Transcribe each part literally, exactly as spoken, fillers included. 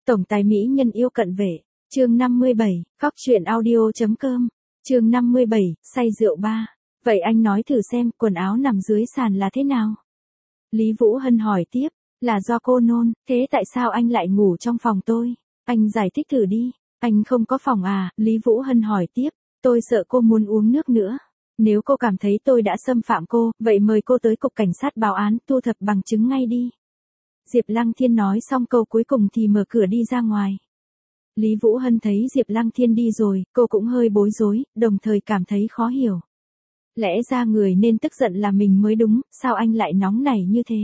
Tổng tài mỹ nhân yêu cận vệ, chương năm mươi bảy, khóc chuyện audio.com, chương năm mươi bảy, say rượu ba. Vậy anh nói thử xem, quần áo nằm dưới sàn là thế nào? Lý Vũ Hân hỏi tiếp, là do cô nôn, thế tại sao anh lại ngủ trong phòng tôi? Anh giải thích thử đi, anh không có phòng à? Lý Vũ Hân hỏi tiếp, tôi sợ cô muốn uống nước nữa. Nếu cô cảm thấy tôi đã xâm phạm cô, vậy mời cô tới cục cảnh sát báo án, thu thập bằng chứng ngay đi. Diệp Lăng Thiên nói xong câu cuối cùng thì mở cửa đi ra ngoài. Lý Vũ Hân thấy Diệp Lăng Thiên đi rồi, cô cũng hơi bối rối, đồng thời cảm thấy khó hiểu. Lẽ ra người nên tức giận là mình mới đúng, sao anh lại nóng nảy như thế?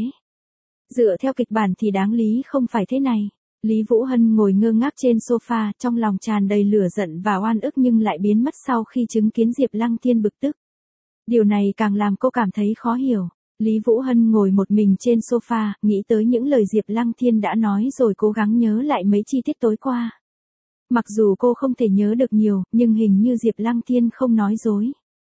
Dựa theo kịch bản thì đáng lý không phải thế này. Lý Vũ Hân ngồi ngơ ngác trên sofa, trong lòng tràn đầy lửa giận và oan ức nhưng lại biến mất sau khi chứng kiến Diệp Lăng Thiên bực tức. Điều này càng làm cô cảm thấy khó hiểu. Lý Vũ Hân ngồi một mình trên sofa, nghĩ tới những lời Diệp Lăng Thiên đã nói rồi cố gắng nhớ lại mấy chi tiết tối qua. Mặc dù cô không thể nhớ được nhiều, nhưng hình như Diệp Lăng Thiên không nói dối.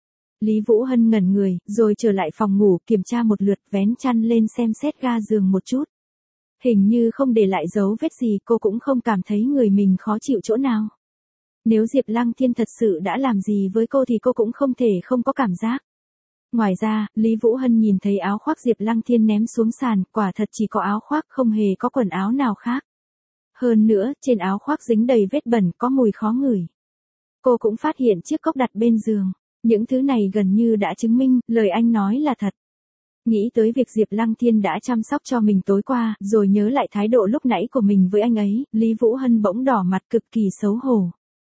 Lý Vũ Hân ngẩn người, rồi trở lại phòng ngủ, kiểm tra một lượt, vén chăn lên xem xét ga giường một chút. Hình như không để lại dấu vết gì, cô cũng không cảm thấy người mình khó chịu chỗ nào. Nếu Diệp Lăng Thiên thật sự đã làm gì với cô thì cô cũng không thể không có cảm giác. Ngoài ra, Lý Vũ Hân nhìn thấy áo khoác Diệp Lăng Thiên ném xuống sàn, quả thật chỉ có áo khoác, không hề có quần áo nào khác. Hơn nữa, trên áo khoác dính đầy vết bẩn, có mùi khó ngửi. Cô cũng phát hiện chiếc cốc đặt bên giường. Những thứ này gần như đã chứng minh, lời anh nói là thật. Nghĩ tới việc Diệp Lăng Thiên đã chăm sóc cho mình tối qua, rồi nhớ lại thái độ lúc nãy của mình với anh ấy, Lý Vũ Hân bỗng đỏ mặt cực kỳ xấu hổ.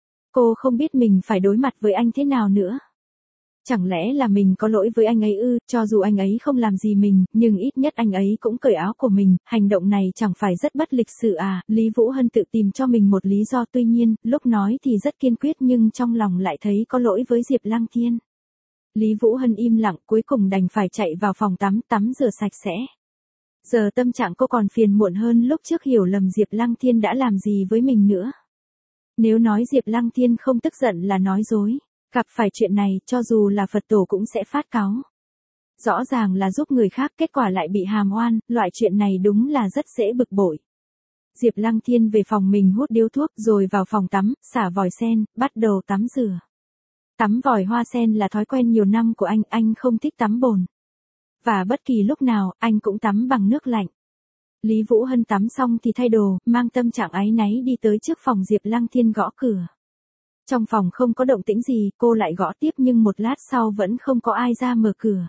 Cô không biết mình phải đối mặt với anh thế nào nữa. Chẳng lẽ là mình có lỗi với anh ấy ư? Cho dù anh ấy không làm gì mình, nhưng ít nhất anh ấy cũng cởi áo của mình, hành động này chẳng phải rất bất lịch sự à? Lý Vũ Hân tự tìm cho mình một lý do, tuy nhiên, lúc nói thì rất kiên quyết nhưng trong lòng lại thấy có lỗi với Diệp Lăng Thiên. Lý Vũ Hân im lặng, cuối cùng đành phải chạy vào phòng tắm, tắm rửa sạch sẽ. Giờ tâm trạng cô còn phiền muộn hơn lúc trước, hiểu lầm Diệp Lăng Thiên đã làm gì với mình nữa. Nếu nói Diệp Lăng Thiên không tức giận là nói dối. Gặp phải chuyện này, cho dù là Phật tổ cũng sẽ phát cáu. Rõ ràng là giúp người khác, kết quả lại bị hàm oan, loại chuyện này đúng là rất dễ bực bội. Diệp Lăng Thiên về phòng mình hút điếu thuốc rồi vào phòng tắm, xả vòi sen, bắt đầu tắm rửa. Tắm vòi hoa sen là thói quen nhiều năm của anh, anh không thích tắm bồn. Và bất kỳ lúc nào, anh cũng tắm bằng nước lạnh. Lý Vũ Hân tắm xong thì thay đồ, mang tâm trạng áy náy đi tới trước phòng Diệp Lăng Thiên gõ cửa. Trong phòng không có động tĩnh gì, cô lại gõ tiếp nhưng một lát sau vẫn không có ai ra mở cửa.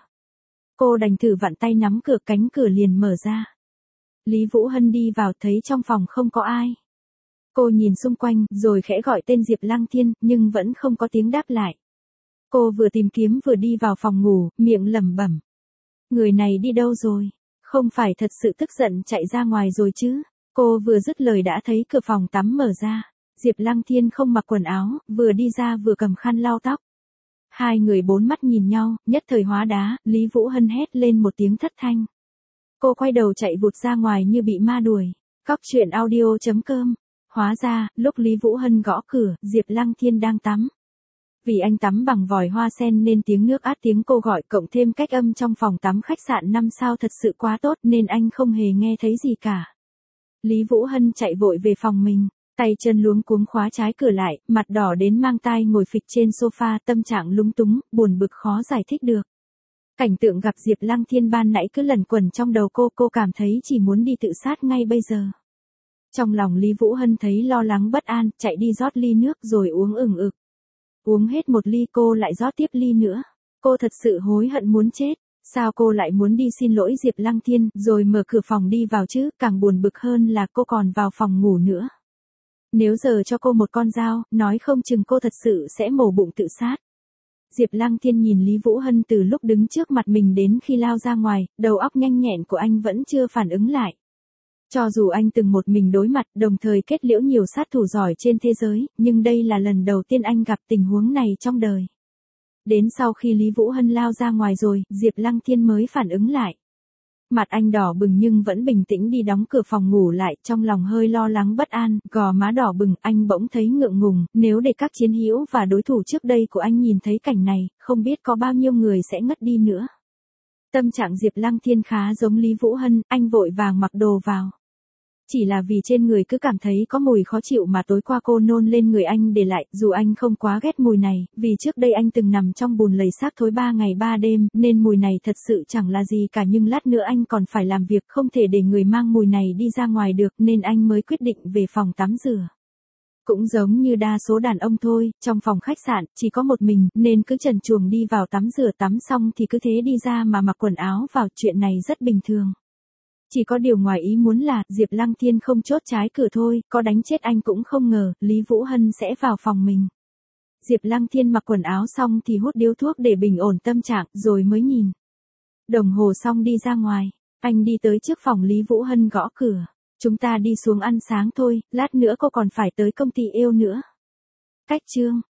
Cô đành thử vặn tay nắm cửa, cánh cửa liền mở ra. Lý Vũ Hân đi vào thấy trong phòng không có ai. Cô nhìn xung quanh, rồi khẽ gọi tên Diệp Lăng Thiên, nhưng vẫn không có tiếng đáp lại. Cô vừa tìm kiếm vừa đi vào phòng ngủ, miệng lẩm bẩm. Người này đi đâu rồi? Không phải thật sự tức giận chạy ra ngoài rồi chứ? Cô vừa dứt lời đã thấy cửa phòng tắm mở ra. Diệp Lăng Thiên không mặc quần áo, vừa đi ra vừa cầm khăn lau tóc. Hai người bốn mắt nhìn nhau, nhất thời hóa đá, Lý Vũ Hân hét lên một tiếng thất thanh. Cô quay đầu chạy vụt ra ngoài như bị ma đuổi. Cóc chuyện audio.com. Hóa ra, lúc Lý Vũ Hân gõ cửa, Diệp Lăng Thiên đang tắm. Vì anh tắm bằng vòi hoa sen nên tiếng nước át tiếng cô gọi cộng thêm cách âm trong phòng tắm khách sạn năm sao thật sự quá tốt nên anh không hề nghe thấy gì cả. Lý Vũ Hân chạy vội về phòng mình. Tay chân luống cuống khóa trái cửa lại, mặt đỏ đến mang tai ngồi phịch trên sofa, tâm trạng lúng túng, buồn bực khó giải thích được. Cảnh tượng gặp Diệp Lăng Thiên ban nãy cứ lẩn quẩn trong đầu cô, cô cảm thấy chỉ muốn đi tự sát ngay bây giờ. Trong lòng Lý Vũ Hân thấy lo lắng bất an, chạy đi rót ly nước rồi uống ừng ực. Uống hết một ly cô lại rót tiếp ly nữa. Cô thật sự hối hận muốn chết. Sao cô lại muốn đi xin lỗi Diệp Lăng Thiên, rồi mở cửa phòng đi vào chứ? Càng buồn bực hơn là cô còn vào phòng ngủ nữa. Nếu giờ cho cô một con dao, nói không chừng cô thật sự sẽ mổ bụng tự sát. Diệp Lăng Thiên nhìn Lý Vũ Hân từ lúc đứng trước mặt mình đến khi lao ra ngoài, đầu óc nhanh nhẹn của anh vẫn chưa phản ứng lại. Cho dù anh từng một mình đối mặt, đồng thời kết liễu nhiều sát thủ giỏi trên thế giới, nhưng đây là lần đầu tiên anh gặp tình huống này trong đời. Đến sau khi Lý Vũ Hân lao ra ngoài rồi, Diệp Lăng Thiên mới phản ứng lại. Mặt anh đỏ bừng nhưng vẫn bình tĩnh đi đóng cửa phòng ngủ lại, trong lòng hơi lo lắng bất an, gò má đỏ bừng, anh bỗng thấy ngượng ngùng, nếu để các chiến hữu và đối thủ trước đây của anh nhìn thấy cảnh này, không biết có bao nhiêu người sẽ ngất đi nữa. Tâm trạng Diệp Lăng Thiên khá giống Lý Vũ Hân, anh vội vàng mặc đồ vào. Chỉ là vì trên người cứ cảm thấy có mùi khó chịu mà tối qua cô nôn lên người anh để lại, dù anh không quá ghét mùi này, vì trước đây anh từng nằm trong bùn lầy xác thối ba ngày ba đêm, nên mùi này thật sự chẳng là gì cả, nhưng lát nữa anh còn phải làm việc, không thể để người mang mùi này đi ra ngoài được, nên anh mới quyết định về phòng tắm rửa. Cũng giống như đa số đàn ông thôi, trong phòng khách sạn, chỉ có một mình, nên cứ trần truồng đi vào tắm rửa, tắm xong thì cứ thế đi ra mà mặc quần áo vào, chuyện này rất bình thường. Chỉ có điều ngoài ý muốn là, Diệp Lăng Thiên không chốt trái cửa thôi, có đánh chết anh cũng không ngờ, Lý Vũ Hân sẽ vào phòng mình. Diệp Lăng Thiên mặc quần áo xong thì hút điếu thuốc để bình ổn tâm trạng, rồi mới nhìn đồng hồ xong đi ra ngoài. Anh đi tới trước phòng Lý Vũ Hân gõ cửa. Chúng ta đi xuống ăn sáng thôi, lát nữa cô còn phải tới công ty yêu nữa. Cách chương